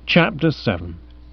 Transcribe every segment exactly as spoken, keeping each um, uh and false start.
Chapter seven.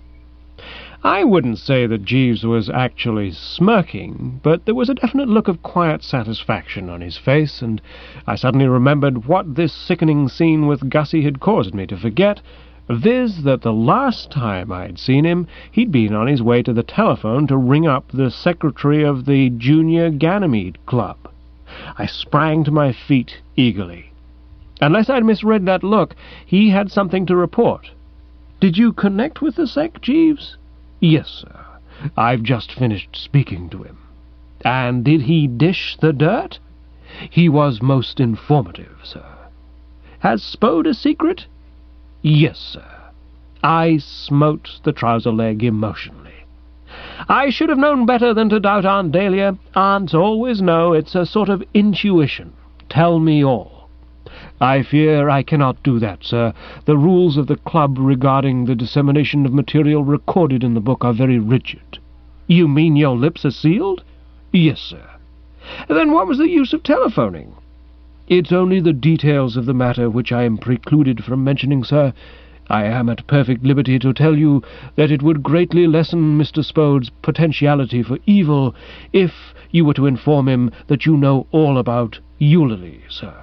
I wouldn't say that Jeeves was actually smirking, but there was a definite look of quiet satisfaction on his face, and I suddenly remembered what this sickening scene with Gussie had caused me to forget, viz. That the last time I'd seen him, he'd been on his way to the telephone to ring up the secretary of the Junior Ganymede Club. I sprang to my feet eagerly. Unless I'd misread that look, he had something to report. "Did you connect with the sec, Jeeves?" "Yes, sir. I've just finished speaking to him." "And did he dish the dirt?" "He was most informative, sir." "Has Spode a secret?" "Yes, sir." I smote the trouser leg emotionally. I should have known better than to doubt Aunt Dahlia. Aunts always know. It's a sort of intuition. Tell me all. "I fear I cannot do that, sir. The rules of the club regarding the dissemination of material recorded in the book are very rigid." "You mean your lips are sealed?" "Yes, sir." "Then what was the use of telephoning?" "It's only the details of the matter which I am precluded from mentioning, sir. I am at perfect liberty to tell you that it would greatly lessen Mister Spode's potentiality for evil if you were to inform him that you know all about Eulalie, sir."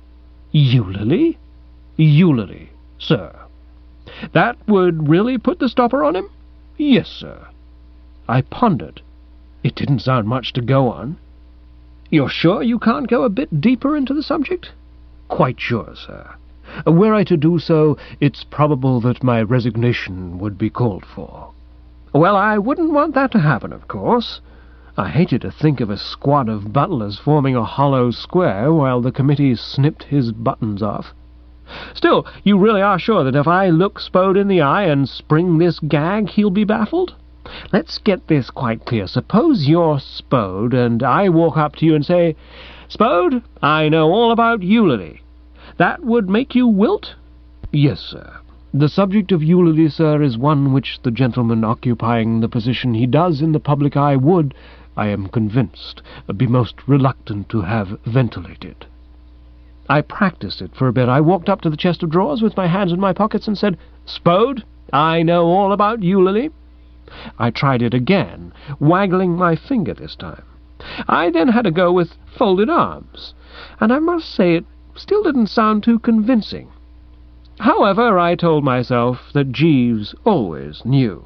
"Eulalie?" "Eulalie, sir." "That would really put the stopper on him?" "Yes, sir." I pondered. It didn't sound much to go on. "You're sure you can't go a bit deeper into the subject?" "Quite sure, sir. Were I to do so, it's probable that my resignation would be called for." "Well, I wouldn't want that to happen, of course." I hated to think of a squad of butlers forming a hollow square while the committee snipped his buttons off. "Still, you really are sure that if I look Spode in the eye and spring this gag, he'll be baffled? Let's get this quite clear. Suppose you're Spode, and I walk up to you and say, 'Spode, I know all about Eulalie.' That would make you wilt?" "Yes, sir. The subject of Eulalie, sir, is one which the gentleman occupying the position he does in the public eye would, I am convinced, be most reluctant to have ventilated." I practiced it for a bit. I walked up to the chest of drawers with my hands in my pockets and said, "Spode, I know all about Eulalie." I tried it again, waggling my finger this time. I then had a go with folded arms, and I must say it still didn't sound too convincing. However, I told myself that Jeeves always knew.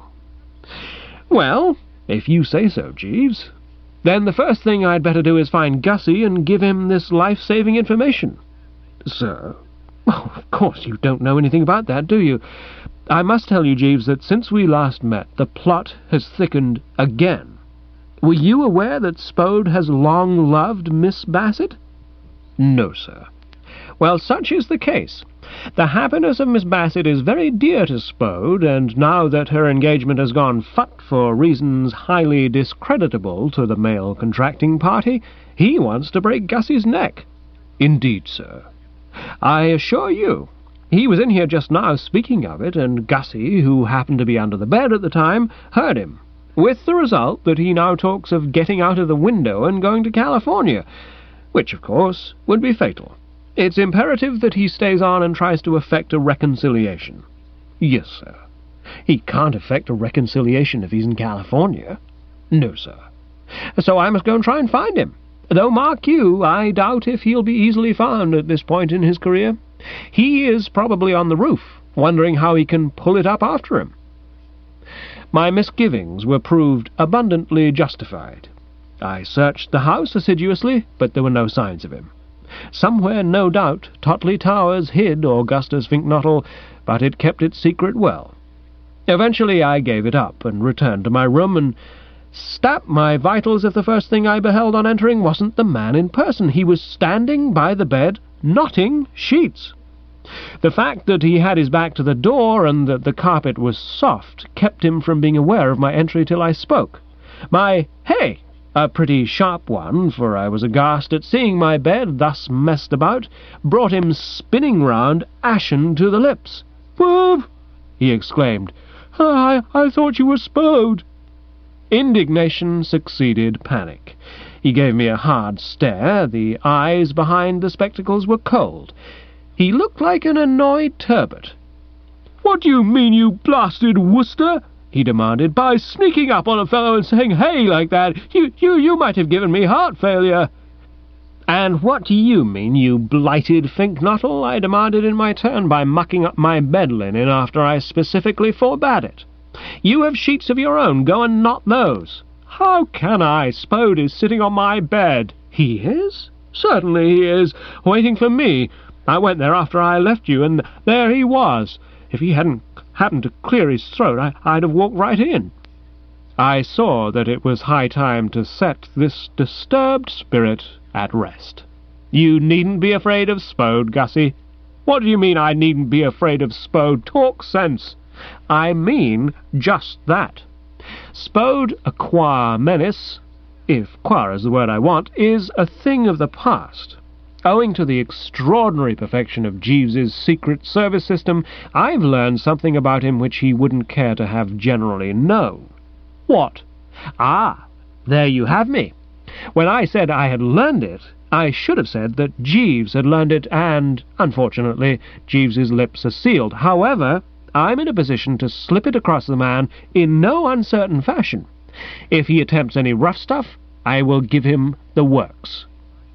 "Well, if you say so, Jeeves, then the first thing I'd better do is find Gussie and give him this life-saving information." "Sir?" "Oh, of course you don't know anything about that, do you? I must tell you, Jeeves, that since we last met, the plot has thickened again. Were you aware that Spode has long loved Miss Bassett?" "No, sir." "Well, such is the case. The happiness of Miss Bassett is very dear to Spode, and now that her engagement has gone phut for reasons highly discreditable to the male contracting party, he wants to break Gussie's neck." "Indeed, sir." "I assure you. He was in here just now speaking of it, and Gussie, who happened to be under the bed at the time, heard him, with the result that he now talks of getting out of the window and going to California, which, of course, would be fatal. It's imperative that he stays on and tries to effect a reconciliation." "Yes, sir." "He can't effect a reconciliation if he's in California." "No, sir." "So I must go and try and find him. Though, mark you, I doubt if he'll be easily found at this point in his career. He is probably on the roof, wondering how he can pull it up after him." My misgivings were proved abundantly justified. I searched the house assiduously, but there were no signs of him. Somewhere, no doubt, Totley Towers hid Augustus Finknottle, but it kept its secret well. Eventually I gave it up and returned to my room, and stap my vitals if the first thing I beheld on entering wasn't the man in person. He was standing by the bed, knotting sheets. The fact that he had his back to the door and that the carpet was soft kept him from being aware of my entry till I spoke. My "Hey!" a pretty sharp one, for I was aghast at seeing my bed thus messed about, brought him spinning round, ashen to the lips. "Whoop!" he exclaimed. I, I thought you were Spode." Indignation succeeded panic. He gave me a hard stare. The eyes behind the spectacles were cold. He looked like an annoyed turbot. "What do you mean, you blasted Worcester?" he demanded. "By sneaking up on a fellow and saying hey like that, you, you, you might have given me heart failure." "And what do you mean, you blighted Finknottle?" I demanded in my turn, by mucking up my bed linen after I specifically forbade it. "You have sheets of your own. Go and knot those." "How can I? Spode is sitting on my bed." "He is?" "Certainly he is, waiting for me. I went there after I left you, and there he was. If he hadn't happened to clear his throat, I, I'd have walked right in." I saw that it was high time to set this disturbed spirit at rest. "You needn't be afraid of Spode, Gussie." "What do you mean I needn't be afraid of Spode? Talk sense." "I mean just that. Spode, a qua menace, if qua is the word I want, is a thing of the past. Owing to the extraordinary perfection of Jeeves's Secret Service system, I've learned something about him which he wouldn't care to have generally known." "What?" "Ah, there you have me. When I said I had learned it, I should have said that Jeeves had learned it, and, unfortunately, Jeeves's lips are sealed. However, I'm in a position to slip it across the man in no uncertain fashion. If he attempts any rough stuff, I will give him the works."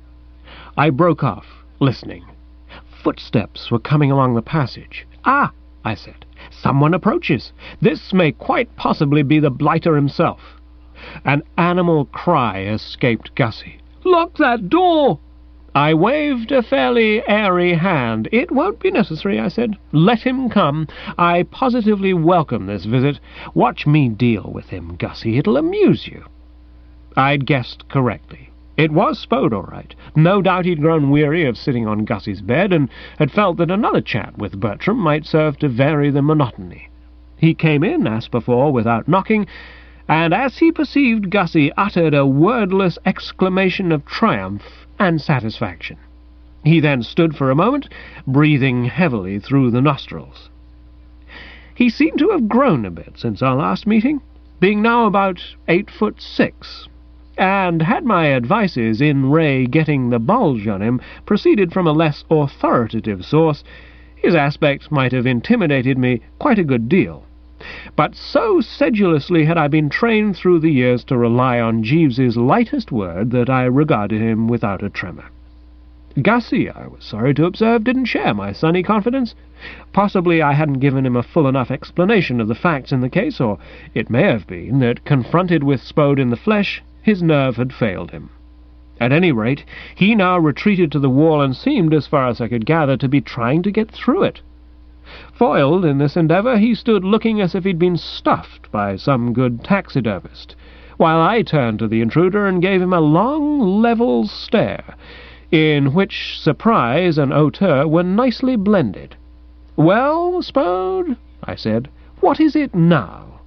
I broke off, listening. Footsteps were coming along the passage. "Ah," I said, "someone approaches. This may quite possibly be the blighter himself." An animal cry escaped Gussie. "Lock that door!" I waved a fairly airy hand. "It won't be necessary," I said. "Let him come. I positively welcome this visit. Watch me deal with him, Gussie. It'll amuse you." I'd guessed correctly. It was Spode, all right. No doubt he'd grown weary of sitting on Gussie's bed, and had felt that another chat with Bertram might serve to vary the monotony. He came in, as before, without knocking, and as he perceived Gussie, uttered a wordless exclamation of triumph and satisfaction. He then stood for a moment, breathing heavily through the nostrils. He seemed to have grown a bit since our last meeting, being now about eight foot six, and had my advices in Ray getting the bulge on him proceeded from a less authoritative source, his aspect might have intimidated me quite a good deal. But so sedulously had I been trained through the years to rely on Jeeves's lightest word that I regarded him without a tremor. Gussie, I was sorry to observe, didn't share my sunny confidence. Possibly I hadn't given him a full enough explanation of the facts in the case, or it may have been that, confronted with Spode in the flesh, his nerve had failed him. At any rate, he now retreated to the wall and seemed, as far as I could gather, to be trying to get through it. Foiled in this endeavour, he stood looking as if he'd been stuffed by some good taxidermist, while I turned to the intruder and gave him a long, level stare, in which surprise and hauteur were nicely blended. "Well, Spode," I said, "what is it now?"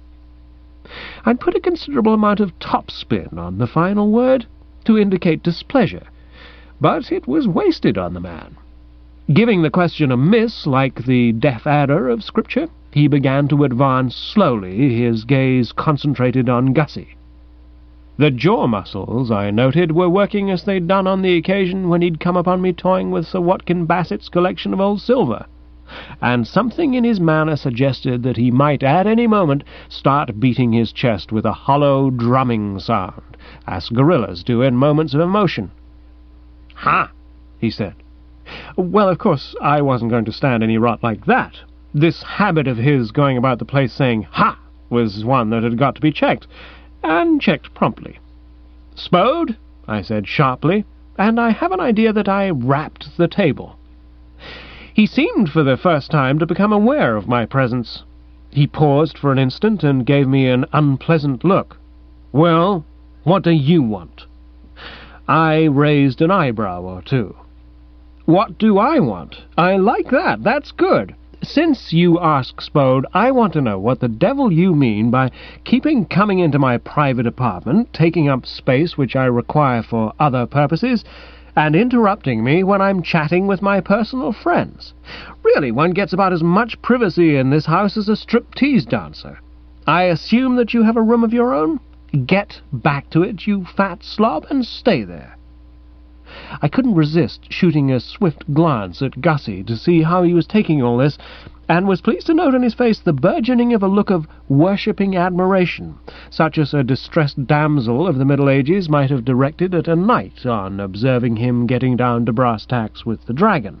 I'd put a considerable amount of topspin on the final word, to indicate displeasure, but it was wasted on the man. Giving the question a miss like the deaf adder of Scripture, he began to advance slowly, his gaze concentrated on Gussie. The jaw muscles, I noted, were working as they'd done on the occasion when he'd come upon me toying with Sir Watkin Bassett's collection of old silver, and something in his manner suggested that he might at any moment start beating his chest with a hollow drumming sound, as gorillas do in moments of emotion. "Ha!" he said. Well, of course, I wasn't going to stand any rot like that. This habit of his going about the place saying "ha!" was one that had got to be checked, and checked promptly. "Spode," I said sharply, and I have an idea that I rapped the table. He seemed for the first time to become aware of my presence. He paused for an instant and gave me an unpleasant look. "Well, what do you want?" I raised an eyebrow or two. "What do I want? I like that. That's good. Since you ask, Spode, I want to know what the devil you mean by keeping coming into my private apartment, taking up space which I require for other purposes, and interrupting me when I'm chatting with my personal friends. Really, one gets about as much privacy in this house as a striptease dancer. I assume that you have a room of your own? Get back to it, you fat slob, and stay there." I couldn't resist shooting a swift glance at Gussie to see how he was taking all this, and was pleased to note on his face the burgeoning of a look of worshipping admiration, such as a distressed damsel of the Middle Ages might have directed at a knight on observing him getting down to brass tacks with the dragon.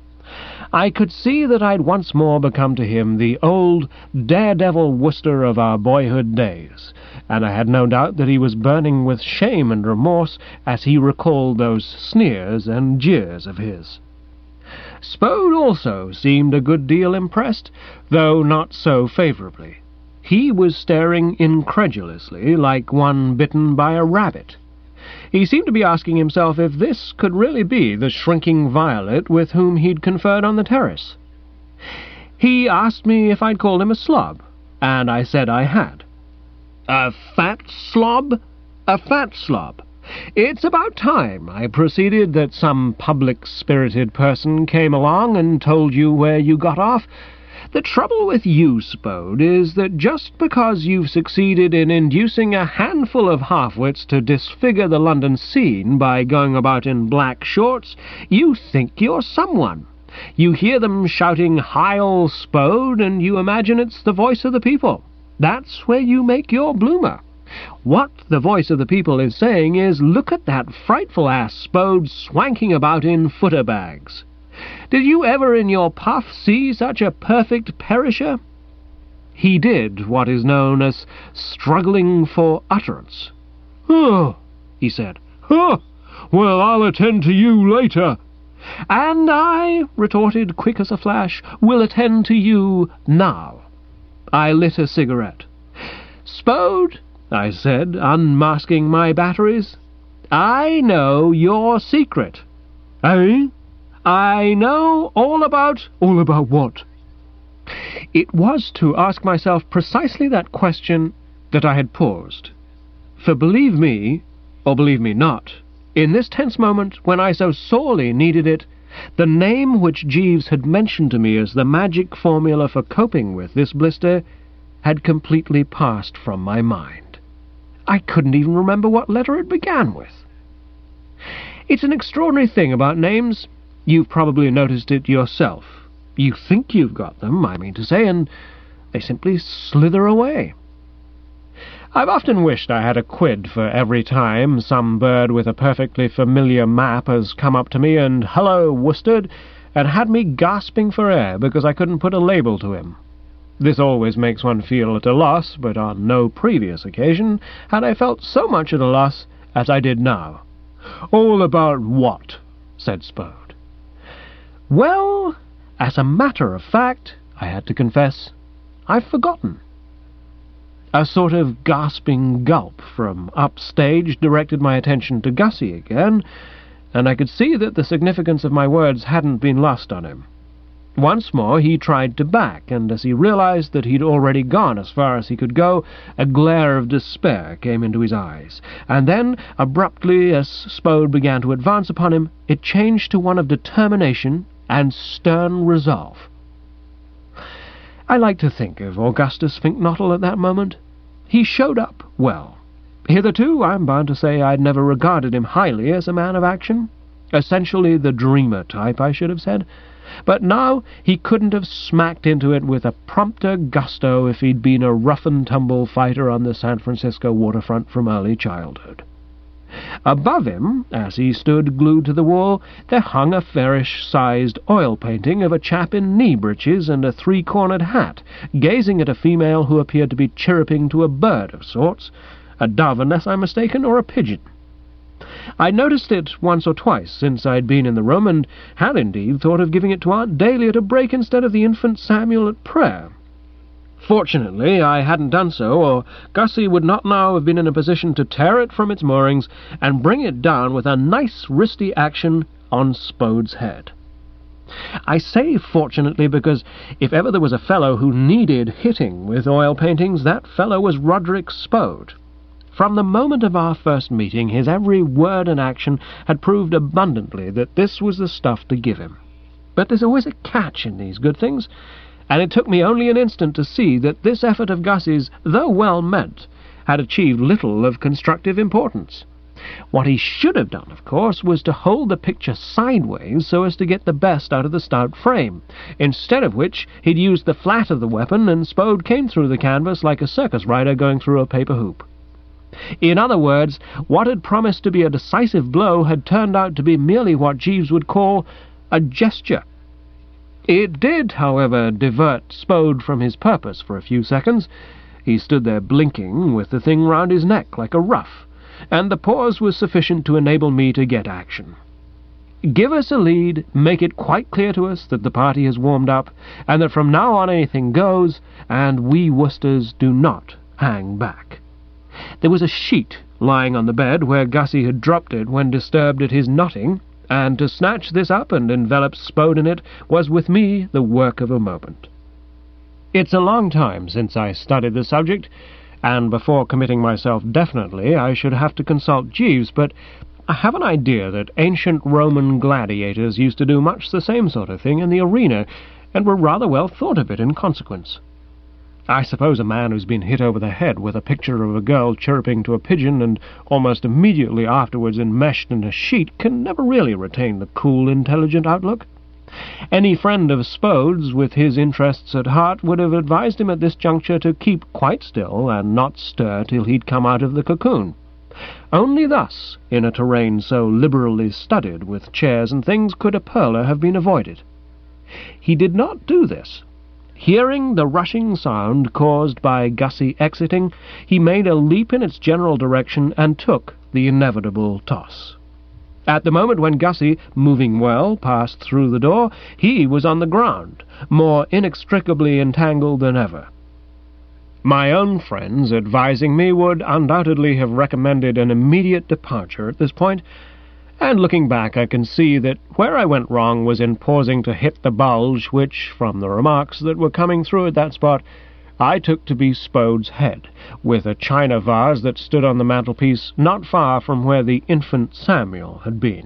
I could see that I'd once more become to him the old daredevil Wooster of our boyhood days, and I had no doubt that he was burning with shame and remorse as he recalled those sneers and jeers of his. Spode also seemed a good deal impressed, though not so favourably. He was staring incredulously, like one bitten by a rabbit. He seemed to be asking himself if this could really be the shrinking Violet with whom he'd conferred on the terrace. He asked me if I'd called him a slob, and I said I had. "A fat slob? A fat slob. It's about time," I proceeded, "that some public-spirited person came along and told you where you got off. The trouble with you, Spode, is that just because you've succeeded in inducing a handful of half-wits to disfigure the London scene by going about in black shorts, you think you're someone. You hear them shouting, 'Heil, Spode,' and you imagine it's the voice of the people. That's where you make your bloomer. What the voice of the people is saying is, 'Look at that frightful ass Spode swanking about in footer bags. Did you ever in your puff see such a perfect perisher?' He did what is known as struggling for utterance. 'Oh,' he said. 'Oh, well, I'll attend to you later.' 'And I,' retorted quick as a flash, 'will attend to you now.' I lit a cigarette. 'Spode,' I said, unmasking my batteries, 'I know your secret.' 'Eh?' 'I know all about—' 'All about what?' It was to ask myself precisely that question that I had paused. For believe me, or believe me not, in this tense moment, when I so sorely needed it, the name which Jeeves had mentioned to me as the magic formula for coping with this blister had completely passed from my mind. I couldn't even remember what letter it began with. It's an extraordinary thing about names. You've probably noticed it yourself. You think you've got them, I mean to say, and they simply slither away. I've often wished I had a quid for every time some bird with a perfectly familiar map has come up to me and "Hello, Worsted," and had me gasping for air because I couldn't put a label to him. This always makes one feel at a loss, but on no previous occasion had I felt so much at a loss as I did now. "All about what?" said Spode. "Well, as a matter of fact," I had to confess, "I've forgotten." A sort of gasping gulp from upstage directed my attention to Gussie again, and I could see that the significance of my words hadn't been lost on him. Once more he tried to back, and as he realized that he'd already gone as far as he could go, a glare of despair came into his eyes, and then, abruptly, as Spode began to advance upon him, it changed to one of determination and stern resolve. I like to think of Augustus Finknottle at that moment. He showed up well. Hitherto, I'm bound to say, I'd never regarded him highly as a man of action. Essentially the dreamer type, I should have said. But now he couldn't have smacked into it with a prompter gusto if he'd been a rough-and-tumble fighter on the San Francisco waterfront from early childhood. Above him, as he stood glued to the wall, there hung a fairish-sized oil painting of a chap in knee-breeches and a three-cornered hat, gazing at a female who appeared to be chirruping to a bird of sorts, a dove unless I'm mistaken, or a pigeon. I'd noticed it once or twice since I'd been in the room, and had indeed thought of giving it to Aunt Dahlia to break instead of the infant Samuel at prayer. Fortunately, I hadn't done so, or Gussie would not now have been in a position to tear it from its moorings and bring it down with a nice wristy action on Spode's head. I say fortunately because if ever there was a fellow who needed hitting with oil paintings, that fellow was Roderick Spode. From the moment of our first meeting, his every word and action had proved abundantly that this was the stuff to give him. But there's always a catch in these good things, and it took me only an instant to see that this effort of Gussie's, though well meant, had achieved little of constructive importance. What he should have done, of course, was to hold the picture sideways so as to get the best out of the stout frame, instead of which he'd used the flat of the weapon, and Spode came through the canvas like a circus rider going through a paper hoop. In other words, what had promised to be a decisive blow had turned out to be merely what Jeeves would call a gesture. It did, however, divert Spode from his purpose for a few seconds. He stood there blinking, with the thing round his neck like a ruff, and the pause was sufficient to enable me to get action. Give us a lead, make it quite clear to us that the party has warmed up, and that from now on anything goes, and we Worcesters do not hang back. There was a sheet lying on the bed where Gussie had dropped it when disturbed at his knotting, and to snatch this up and envelop Spode in it was with me the work of a moment. It's a long time since I studied the subject, and before committing myself definitely I should have to consult Jeeves, but I have an idea that ancient Roman gladiators used to do much the same sort of thing in the arena, and were rather well thought of it in consequence. I suppose a man who's been hit over the head with a picture of a girl chirruping to a pigeon and almost immediately afterwards enmeshed in a sheet can never really retain the cool, intelligent outlook. Any friend of Spode's, with his interests at heart, would have advised him at this juncture to keep quite still and not stir till he'd come out of the cocoon. Only thus, in a terrain so liberally studded with chairs and things, could a perler have been avoided. He did not do this. Hearing the rushing sound caused by Gussie exiting, he made a leap in its general direction and took the inevitable toss. At the moment when Gussie, moving well, passed through the door, he was on the ground, more inextricably entangled than ever. My own friends, advising me, would undoubtedly have recommended an immediate departure at this point, and looking back I can see that where I went wrong was in pausing to hit the bulge which, from the remarks that were coming through at that spot, I took to be Spode's head, with a china vase that stood on the mantelpiece not far from where the infant Samuel had been.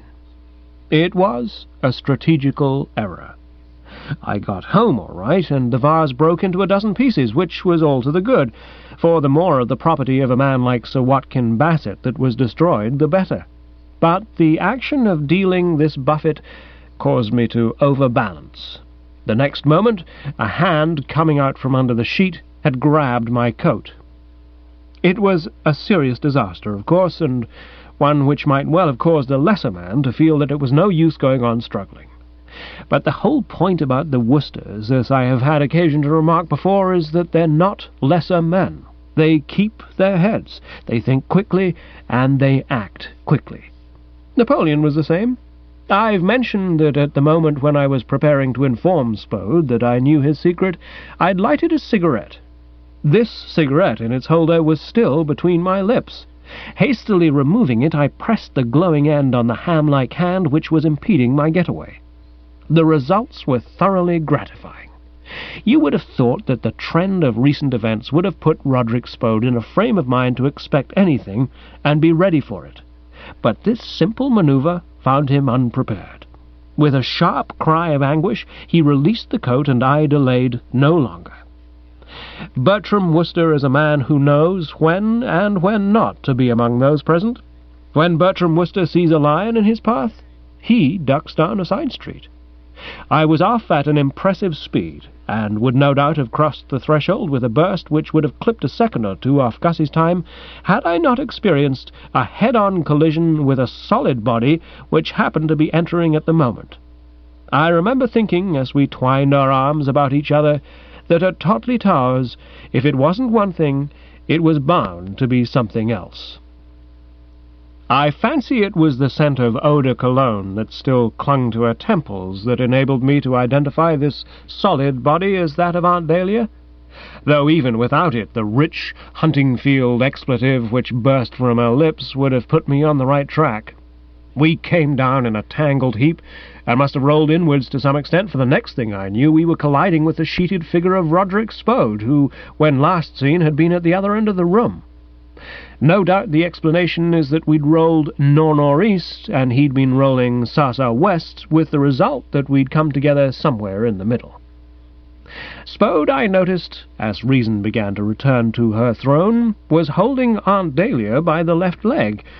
It was a strategical error. I got home all right, and the vase broke into a dozen pieces, which was all to the good, for the more of the property of a man like Sir Watkin Bassett that was destroyed, the better. But the action of dealing this buffet caused me to overbalance. The next moment, a hand coming out from under the sheet had grabbed my coat. It was a serious disaster, of course, and one which might well have caused a lesser man to feel that it was no use going on struggling. But the whole point about the Worcesters, as I have had occasion to remark before, is that they're not lesser men. They keep their heads, they think quickly, and they act quickly. Napoleon was the same. I've mentioned that at the moment when I was preparing to inform Spode that I knew his secret, I'd lighted a cigarette. This cigarette in its holder was still between my lips. Hastily removing it, I pressed the glowing end on the ham-like hand which was impeding my getaway. The results were thoroughly gratifying. You would have thought that the trend of recent events would have put Roderick Spode in a frame of mind to expect anything and be ready for it. But this simple manoeuvre found him unprepared. With a sharp cry of anguish, he released the coat, and I delayed no longer. Bertram Wooster is a man who knows when and when not to be among those present. When Bertram Wooster sees a lion in his path, he ducks down a side street. I was off at an impressive speed, and would no doubt have crossed the threshold with a burst which would have clipped a second or two off Gussie's time, had I not experienced a head-on collision with a solid body which happened to be entering at the moment. I remember thinking, as we twined our arms about each other, that at Totley Towers, if it wasn't one thing, it was bound to be something else. I fancy it was the scent of eau de cologne that still clung to her temples that enabled me to identify this solid body as that of Aunt Dahlia, though even without it the rich hunting-field expletive which burst from her lips would have put me on the right track. We came down in a tangled heap, and must have rolled inwards to some extent, for the next thing I knew we were colliding with the sheeted figure of Roderick Spode, who, when last seen, had been at the other end of the room. No doubt the explanation is that we'd rolled nor-nor-east, and he'd been rolling sa-sa-west, with the result that we'd come together somewhere in the middle. Spode, I noticed, as reason began to return to her throne, was holding Aunt Dahlia by the left leg,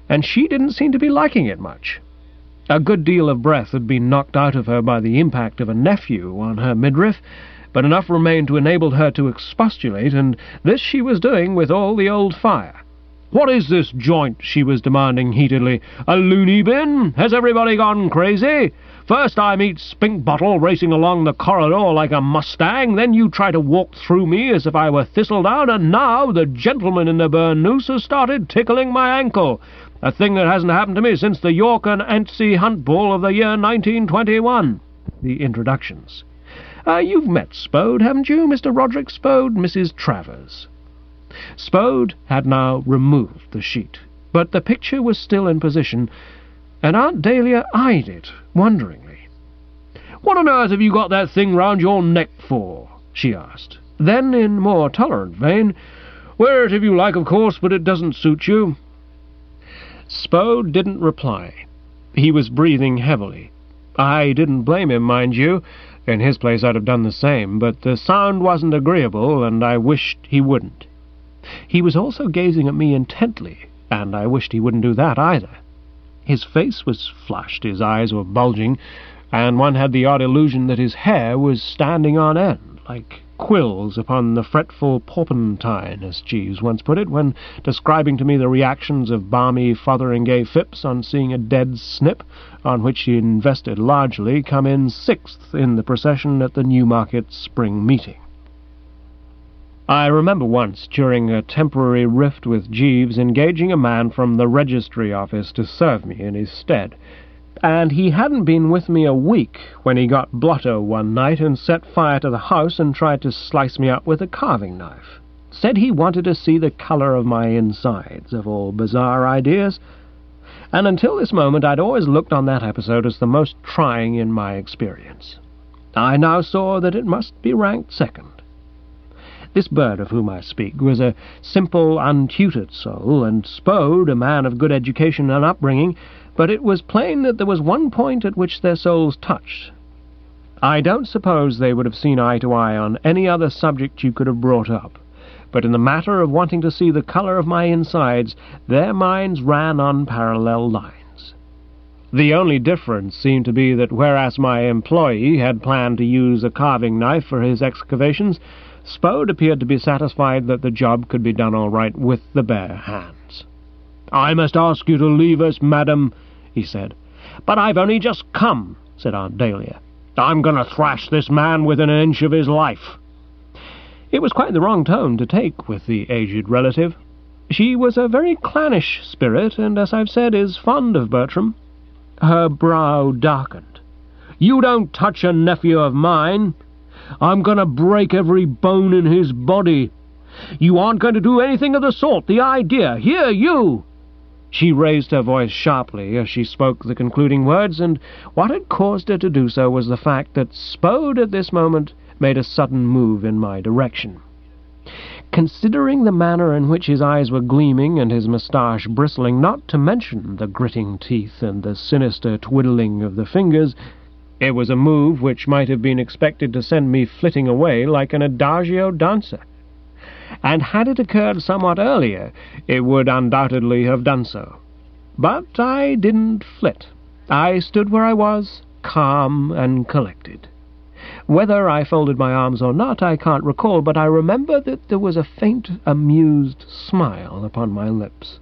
and she didn't seem to be liking it much. A good deal of breath had been knocked out of her by the impact of a nephew on her midriff, but enough remained to enable her to expostulate, and this she was doing with all the old fire. "What is this joint?" she was demanding heatedly. "A loony bin? Has everybody gone crazy? First I meet Spinkbottle racing along the corridor like a mustang, then you try to walk through me as if I were Thistledown, and now the gentleman in the burnoose has started tickling my ankle, a thing that hasn't happened to me since the York and Anstey Hunt Bull of the year nineteen twenty-one. The introductions. Uh, you've met Spode, haven't you, Mister Roderick Spode, Missus Travers? Spode had now removed the sheet, but the picture was still in position, and Aunt Dahlia eyed it wonderingly. "What on earth have you got that thing round your neck for?" she asked. Then, in more tolerant vein, "Wear it if you like, of course, but it doesn't suit you." Spode didn't reply. He was breathing heavily. I didn't blame him, mind you. In his place I'd have done the same, but the sound wasn't agreeable, and I wished he wouldn't. He was also gazing at me intently, and I wished he wouldn't do that either. His face was flushed, his eyes were bulging, and one had the odd illusion that his hair was standing on end, like quills upon the fretful porpentine, as Jeeves once put it, when describing to me the reactions of balmy Fotheringay Phipps on seeing a dead snip, on which he invested largely, come in sixth in the procession at the Newmarket spring meeting. I remember once, during a temporary rift with Jeeves, engaging a man from the registry office to serve me in his stead, and he hadn't been with me a week when he got blotto one night and set fire to the house and tried to slice me up with a carving knife. Said he wanted to see the colour of my insides, of all bizarre ideas, and until this moment I'd always looked on that episode as the most trying in my experience. I now saw that it must be ranked second. This bird of whom I speak was a simple, untutored soul, and Spode a man of good education and upbringing, but it was plain that there was one point at which their souls touched. I don't suppose they would have seen eye to eye on any other subject you could have brought up, but in the matter of wanting to see the colour of my insides, their minds ran on parallel lines. The only difference seemed to be that whereas my employee had planned to use a carving knife for his excavations, Spode appeared to be satisfied that the job could be done all right with the bare hands. "I must ask you to leave us, madam," he said. "But I've only just come," said Aunt Dahlia. "I'm going to thrash this man within an inch of his life." It was quite the wrong tone to take with the aged relative. She was a very clannish spirit, and, as I've said, is fond of Bertram. Her brow darkened. "You don't touch a nephew of mine. I'm going to break every bone in his body. You aren't going to do anything of the sort. The idea! Here, you!" She raised her voice sharply as she spoke the concluding words, and what had caused her to do so was the fact that Spode at this moment made a sudden move in my direction. Considering the manner in which his eyes were gleaming and his moustache bristling, not to mention the gritting teeth and the sinister twiddling of the fingers, it was a move which might have been expected to send me flitting away like an adagio dancer. And had it occurred somewhat earlier, it would undoubtedly have done so. But I didn't flit. I stood where I was, calm and collected. Whether I folded my arms or not, I can't recall, but I remember that there was a faint, amused smile upon my lips.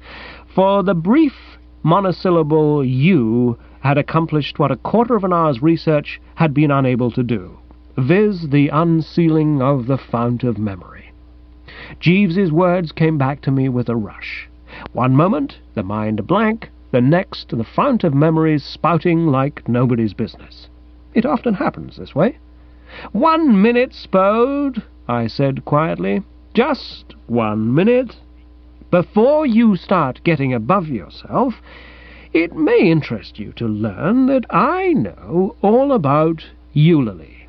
For the brief monosyllable "you" had accomplished what a quarter of an hour's research had been unable to do, viz. The unsealing of the fount of memory. Jeeves's words came back to me with a rush. One moment, the mind a blank, the next, the fount of memories spouting like nobody's business. It often happens this way. "One minute, Spode," I said quietly. "Just one minute. Before you start getting above yourself, it may interest you to learn that I know all about Eulalie."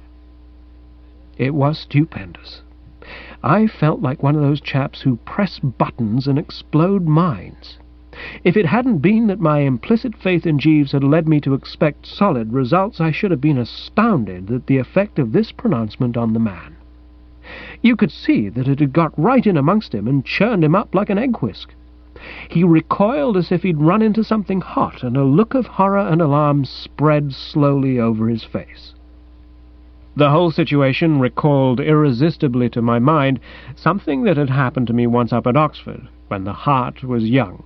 It was stupendous. I felt like one of those chaps who press buttons and explode minds. If it hadn't been that my implicit faith in Jeeves had led me to expect solid results, I should have been astounded at the effect of this pronouncement on the man. You could see that it had got right in amongst him and churned him up like an egg whisk. He recoiled as if he'd run into something hot, and a look of horror and alarm spread slowly over his face. The whole situation recalled irresistibly to my mind something that had happened to me once up at Oxford, when the heart was young.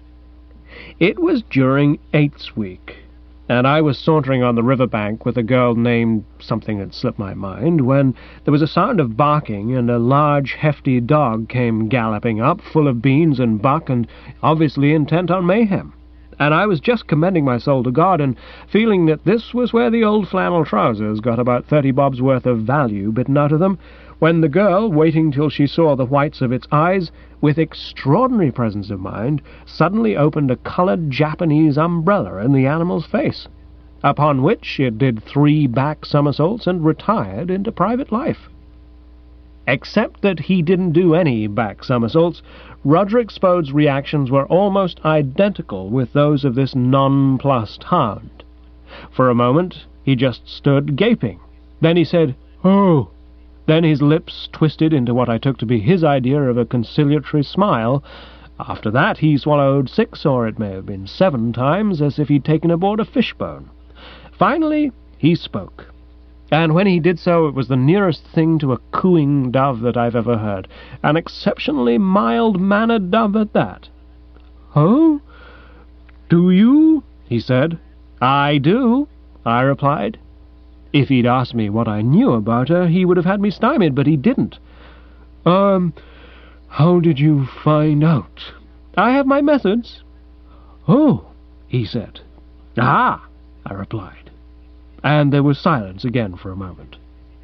It was during Eights Week, and I was sauntering on the river bank with a girl named something that slipped my mind, when there was a sound of barking, and a large, hefty dog came galloping up, full of beans and buck, and obviously intent on mayhem. And I was just commending my soul to God, and feeling that this was where the old flannel trousers got about thirty bobs worth of value bitten out of them, when the girl, waiting till she saw the whites of its eyes, with extraordinary presence of mind, suddenly opened a coloured Japanese umbrella in the animal's face, upon which it did three back somersaults and retired into private life. Except that he didn't do any back somersaults, Roderick Spode's reactions were almost identical with those of this nonplussed hound. For a moment he just stood gaping. Then he said, "Oh!" Then his lips twisted into what I took to be his idea of a conciliatory smile. After that he swallowed six, or it may have been seven times, as if he'd taken aboard a fishbone. Finally he spoke. And when he did so, it was the nearest thing to a cooing dove that I've ever heard, an exceptionally mild-mannered dove at that. "Oh? Do you?" he said. "I do," I replied. If he'd asked me what I knew about her, he would have had me stymied, but he didn't. Um, how did you find out?" "I have my methods." "Oh," he said. "Ah," I replied. And there was silence again for a moment.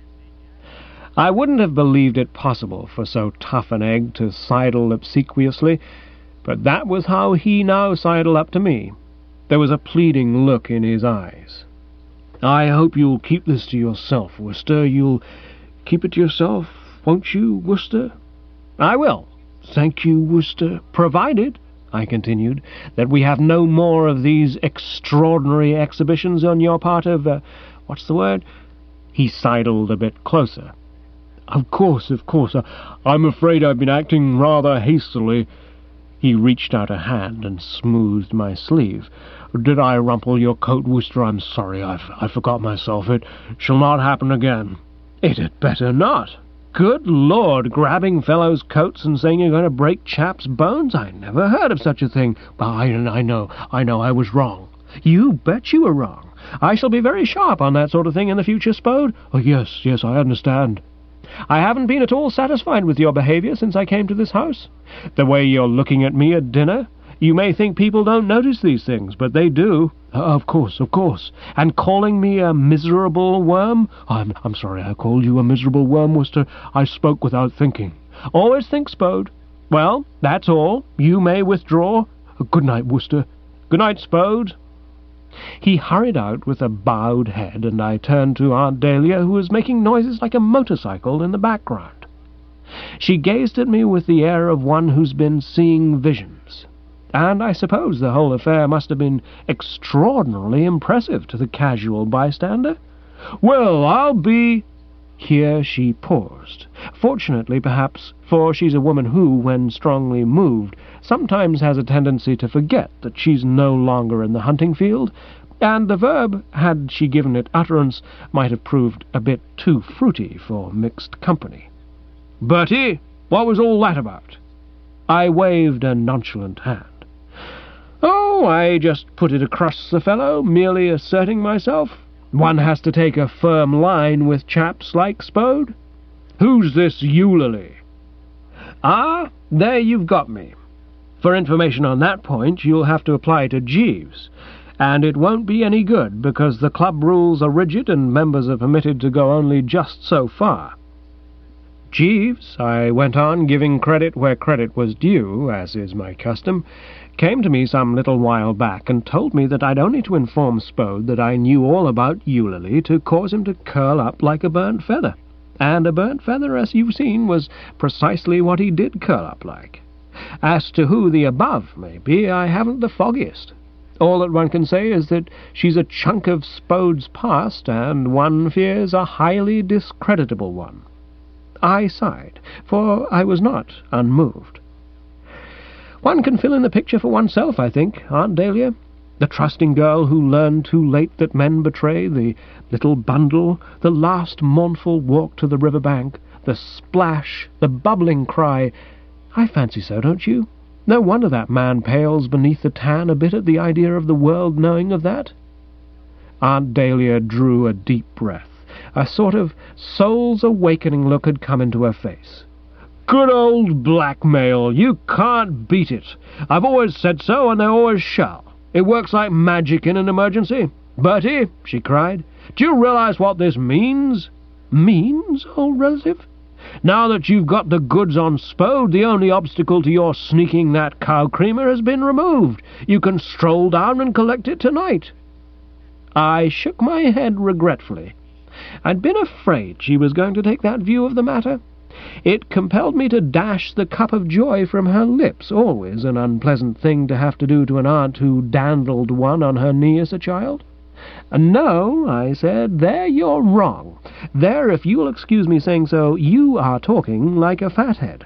I wouldn't have believed it possible for so tough an egg to sidle obsequiously, but that was how he now sidled up to me. There was a pleading look in his eyes. "I hope you'll keep this to yourself, Wooster. You'll keep it to yourself, won't you, Wooster?" "I will." "Thank you, Wooster. Provided," I continued, "that we have no more of these extraordinary exhibitions on your part of, uh, what's the word?" He sidled a bit closer. "Of course, of course. Uh, I'm afraid I've been acting rather hastily." He reached out a hand and smoothed my sleeve. "Did I rumple your coat, Wooster? I'm sorry. I've, I forgot myself. It shall not happen again." "It had better not. Good Lord, grabbing fellows' coats and saying you're going to break chaps' bones? I never heard of such a thing. But I, I know, I know I was wrong." "You bet you were wrong. I shall be very sharp on that sort of thing in the future, Spode." "Oh, yes, yes, I understand." "I haven't been at all satisfied with your behaviour since I came to this house. The way you're looking at me at dinner. You may think people don't notice these things, but they do." Uh, "Of course, of course. And calling me a miserable worm?" I'm, I'm sorry I called you a miserable worm, Wooster. I spoke without thinking." "Always think, Spode. Well, that's all. You may withdraw." "Good night, Wooster." "Good night, Spode." He hurried out with a bowed head, and I turned to Aunt Dahlia, who was making noises like a motorcycle in the background. She gazed at me with the air of one who's been seeing visions, and I suppose the whole affair must have been extraordinarily impressive to the casual bystander. "Well, I'll be—" Here she paused, fortunately perhaps, for she's a woman who, when strongly moved, sometimes has a tendency to forget that she's no longer in the hunting field, and the verb, had she given it utterance, might have proved a bit too fruity for mixed company. "Bertie, what was all that about?" I waved a nonchalant hand. "Oh, I just put it across the fellow, merely asserting myself. One has to take a firm line with chaps like Spode." "Who's this Eulalie?" "Ah, there you've got me. For information on that point you'll have to apply to Jeeves, and it won't be any good, because the club rules are rigid and members are permitted to go only just so far. Jeeves," I went on, giving credit where credit was due, as is my custom, "came to me some little while back and told me that I'd only to inform Spode that I knew all about Eulalie to cause him to curl up like a burnt feather. And a burnt feather, as you've seen, was precisely what he did curl up like. As to who the above may be, I haven't the foggiest. All that one can say is that she's a chunk of Spode's past, and one fears a highly discreditable one." I sighed, for I was not unmoved. One can fill in the picture for oneself, I think, Aunt Dahlia. The trusting girl who learned too late that men betray, the little bundle, the last mournful walk to the river bank, the splash, the bubbling cry. I fancy so, don't you? No wonder that man pales beneath the tan a bit at the idea of the world knowing of that. Aunt Dahlia drew a deep breath. A sort of soul's awakening look had come into her face. "Good old blackmail! You can't beat it. I've always said so, and I always shall. It works like magic in an emergency. Bertie," she cried, "do you realize what this means?" "Means, old relative?" "Now that you've got the goods on Spode, the only obstacle to your sneaking that cow creamer has been removed. You can stroll down and collect it tonight." I shook my head regretfully. I'd been afraid she was going to take that view of the matter. It compelled me to dash the cup of joy from her lips, always an unpleasant thing to have to do to an aunt who dandled one on her knee as a child. "No," I said, "there you're wrong. There, if you'll excuse me saying so, you are talking like a fathead."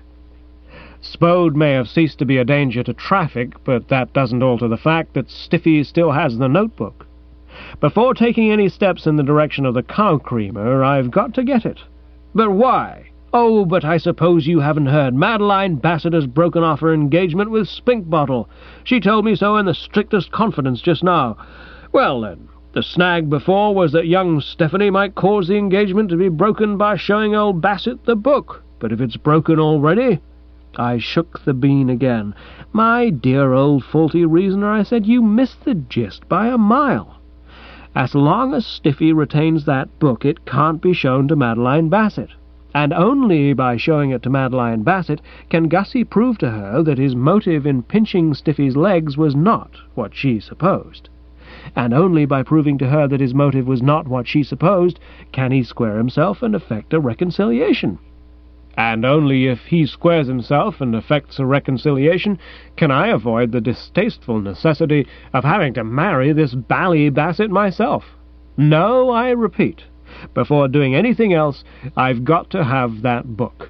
Spode may have ceased to be a danger to traffic, but that doesn't alter the fact that Stiffy still has the notebook. Before taking any steps in the direction of the cow creamer, I've got to get it. "But why?" "Oh, but I suppose you haven't heard. Madeline Bassett has broken off her engagement with Spinkbottle. She told me so in the strictest confidence just now. Well, then, the snag before was that young Stephanie might cause the engagement to be broken by showing old Bassett the book. But if it's broken already—" I shook the bean again. "My dear old faulty reasoner," I said, "you miss the gist by a mile. As long as Stiffy retains that book, it can't be shown to Madeline Bassett. And only by showing it to Madeline Bassett can Gussie prove to her that his motive in pinching Stiffy's legs was not what she supposed. And only by proving to her that his motive was not what she supposed can he square himself and effect a reconciliation. And only if he squares himself and effects a reconciliation can I avoid the distasteful necessity of having to marry this bally Bassett myself. No, I repeat, before doing anything else, I've got to have that book."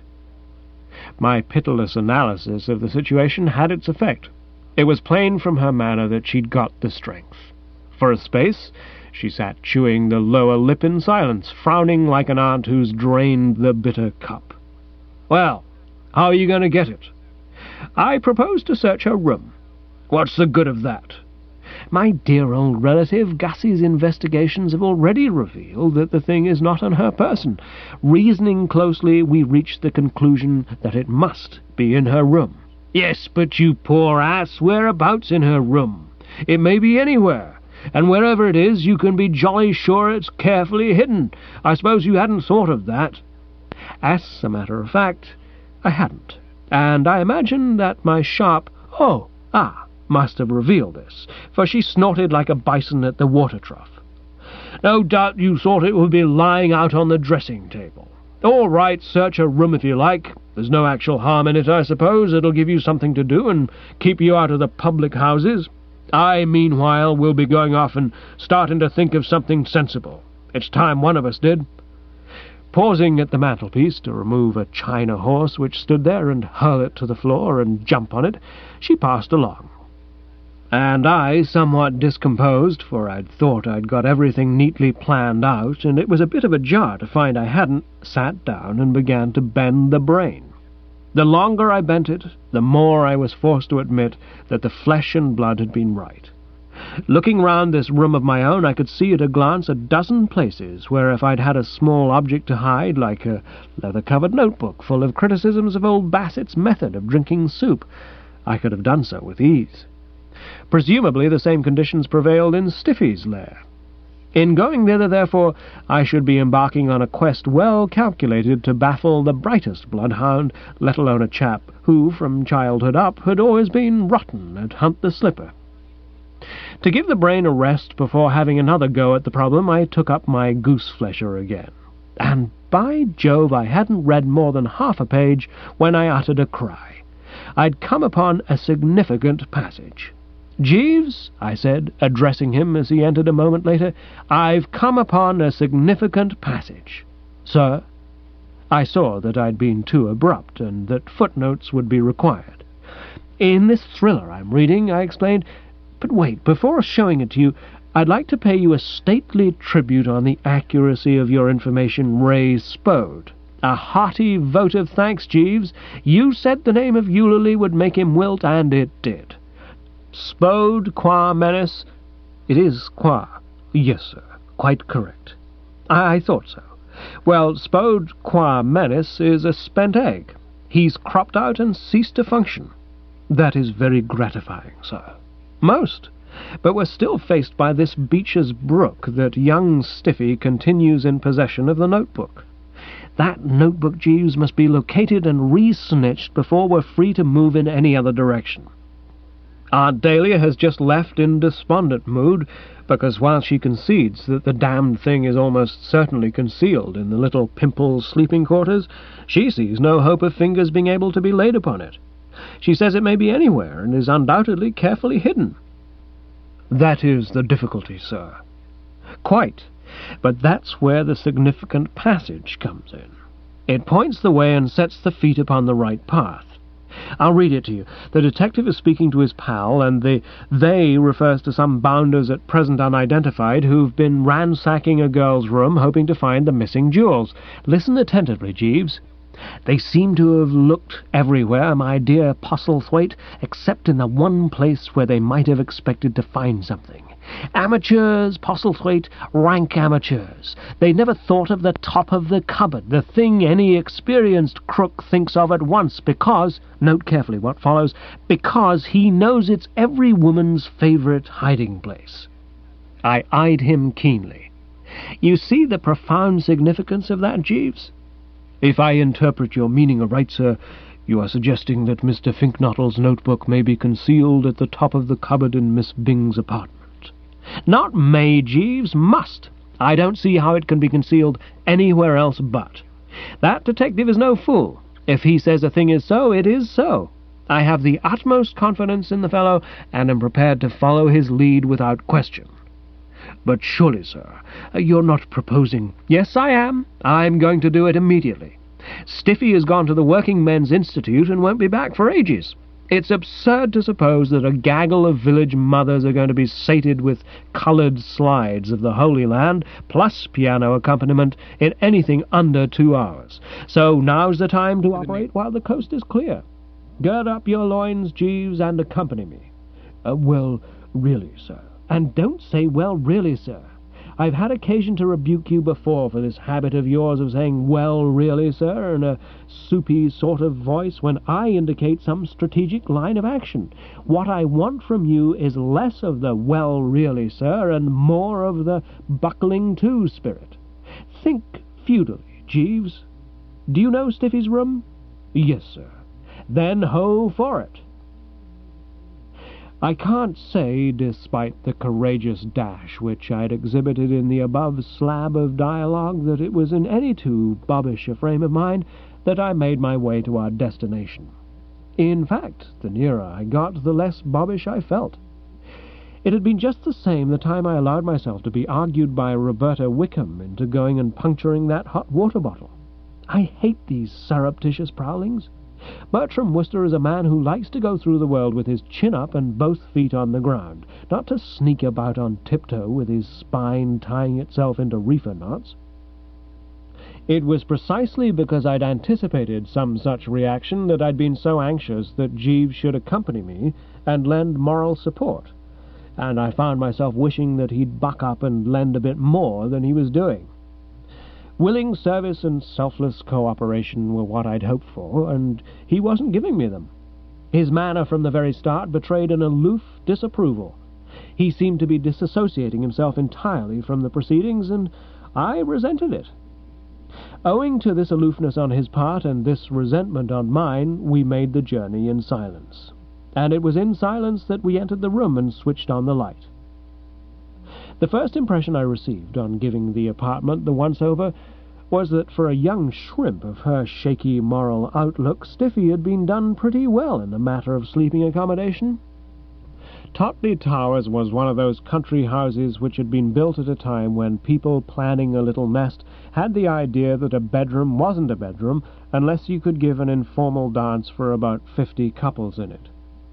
My pitiless analysis of the situation had its effect. It was plain from her manner that she'd got the strength. For a space, she sat chewing the lower lip in silence, frowning like an aunt who's drained the bitter cup. "Well, how are you going to get it?" "I propose to search her room." "What's the good of that?" "My dear old relative, Gussie's investigations have already revealed that the thing is not on her person. Reasoning closely, we reached the conclusion that it must be in her room." "Yes, but you poor ass, whereabouts in her room? It may be anywhere, and wherever it is, you can be jolly sure it's carefully hidden. I suppose you hadn't thought of that." As a matter of fact, I hadn't, and I imagine that my sharp "Oh, ah," must have revealed this, for she snorted like a bison at the water trough. "No doubt you thought it would be lying out on the dressing-table. All right, search her room if you like. There's no actual harm in it, I suppose. It'll give you something to do and keep you out of the public houses. I, meanwhile, will be going off and starting to think of something sensible. It's time one of us did." Pausing at the mantelpiece to remove a china horse which stood there and hurl it to the floor and jump on it, she passed along. And I, somewhat discomposed, for I'd thought I'd got everything neatly planned out, and it was a bit of a jar to find I hadn't, sat down and began to bend the brain. The longer I bent it, the more I was forced to admit that the flesh and blood had been right. Looking round this room of my own, I could see at a glance a dozen places where if I'd had a small object to hide, like a leather-covered notebook full of criticisms of old Bassett's method of drinking soup, I could have done so with ease. Presumably the same conditions prevailed in Stiffy's lair. In going thither, therefore, I should be embarking on a quest well calculated to baffle the brightest bloodhound, let alone a chap who, from childhood up, had always been rotten at Hunt the Slipper. To give the brain a rest before having another go at the problem, I took up my goose-flesher again. And, by Jove, I hadn't read more than half a page when I uttered a cry. I'd come upon a significant passage. "Jeeves," I said, addressing him as he entered a moment later, "I've come upon a significant passage." "Sir?" I saw that I'd been too abrupt, and that footnotes would be required. "In this thriller I'm reading," I explained. "But wait, before showing it to you, I'd like to pay you a stately tribute on the accuracy of your information, Ray Spode. A hearty vote of thanks, Jeeves. You said the name of Eulalie would make him wilt, and it did. Spode qua menace. It is qua. Yes, sir. Quite correct. I, I thought so. Well, Spode qua menace is a spent egg. He's cropped out and ceased to function. That is very gratifying, sir. Most. But we're still faced by this Beecher's Brook that young Stiffy continues in possession of the notebook. That notebook, Jeeves, must be located and re-snitched before we're free to move in any other direction. Aunt Dahlia has just left in despondent mood, because while she concedes that the damned thing is almost certainly concealed in the little Pimple's sleeping quarters, she sees no hope of fingers being able to be laid upon it. She says it may be anywhere, and is undoubtedly carefully hidden. That is the difficulty, sir. Quite. But that's where the significant passage comes in. It points the way and sets the feet upon the right path. I'll read it to you. The detective is speaking to his pal, and the they refers to some bounders at present unidentified who've been ransacking a girl's room hoping to find the missing jewels. Listen attentively, Jeeves. They seem to have looked everywhere, my dear Postlethwaite, except in the one place where they might have expected to find something. Amateurs, Postlethwaite, rank amateurs. They never thought of the top of the cupboard, the thing any experienced crook thinks of at once, because, note carefully what follows, because he knows it's every woman's favourite hiding place. I eyed him keenly. You see the profound significance of that, Jeeves? If I interpret your meaning aright, sir, you are suggesting that Mister Finknottle's notebook may be concealed at the top of the cupboard in Miss Bing's apartment. Not may, Jeeves, must. I don't see how it can be concealed anywhere else but. That detective is no fool. If he says a thing is so, it is so. I have the utmost confidence in the fellow, and am prepared to follow his lead without question. But surely, sir, you're not proposing— Yes, I am. I'm going to do it immediately. Stiffy has gone to the Working Men's Institute and won't be back for ages. It's absurd to suppose that a gaggle of village mothers are going to be sated with coloured slides of the Holy Land, plus piano accompaniment, in anything under two hours. So now's the time to operate while the coast is clear. Gird up your loins, Jeeves, and accompany me. Uh, well, really, sir. And don't say, well, really, sir. I've had occasion to rebuke you before for this habit of yours of saying, well, really, sir, in a soupy sort of voice when I indicate some strategic line of action. What I want from you is less of the well, really, sir, and more of the buckling to spirit. Think feudally, Jeeves. Do you know Stiffy's room? Yes, sir. Then ho for it. I can't say, despite the courageous dash which I had exhibited in the above slab of dialogue, that it was in any too bobbish a frame of mind that I made my way to our destination. In fact, the nearer I got, the less bobbish I felt. It had been just the same the time I allowed myself to be argued by Roberta Wickham into going and puncturing that hot water bottle. I hate these surreptitious prowlings. Bertram Wooster is a man who likes to go through the world with his chin up and both feet on the ground, not to sneak about on tiptoe with his spine tying itself into reefer knots. It was precisely because I'd anticipated some such reaction that I'd been so anxious that Jeeves should accompany me and lend moral support, and I found myself wishing that he'd buck up and lend a bit more than he was doing. Willing service and selfless cooperation were what I'd hoped for, and he wasn't giving me them. His manner from the very start betrayed an aloof disapproval. He seemed to be disassociating himself entirely from the proceedings, and I resented it. Owing to this aloofness on his part and this resentment on mine, we made the journey in silence. And it was in silence that we entered the room and switched on the light. The first impression I received on giving the apartment the once-over was that for a young shrimp of her shaky moral outlook, Stiffy had been done pretty well in the matter of sleeping accommodation. Totley Towers was one of those country houses which had been built at a time when people planning a little nest had the idea that a bedroom wasn't a bedroom unless you could give an informal dance for about fifty couples in it.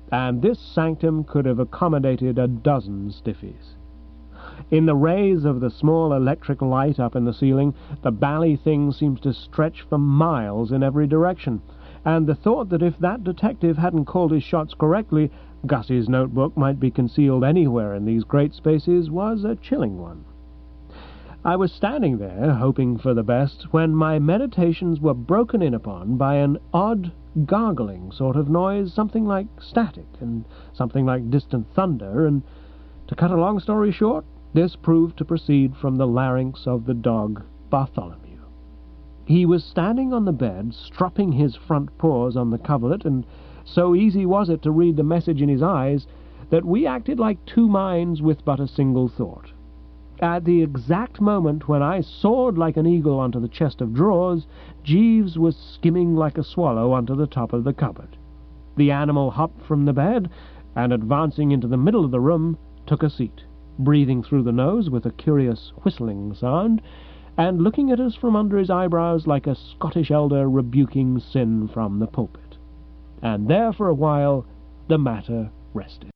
and this sanctum could have accommodated a dozen stiffies. In the rays of the small electric light up in the ceiling, the bally thing seems to stretch for miles in every direction, and the thought that if that detective hadn't called his shots correctly, Gussie's notebook might be concealed anywhere in these great spaces was a chilling one. I was standing there, hoping for the best, when my meditations were broken in upon by an odd, gargling sort of noise, something like static, and something like distant thunder, and, to cut a long story short, this proved to proceed from the larynx of the dog Bartholomew. He was standing on the bed, stropping his front paws on the coverlet, and so easy was it to read the message in his eyes that we acted like two minds with but a single thought. At the exact moment when I soared like an eagle onto the chest of drawers, Jeeves was skimming like a swallow onto the top of the cupboard. The animal hopped from the bed, and advancing into the middle of the room, took a seat, breathing through the nose with a curious whistling sound, and looking at us from under his eyebrows like a Scottish elder rebuking sin from the pulpit. And there for a while the matter rested.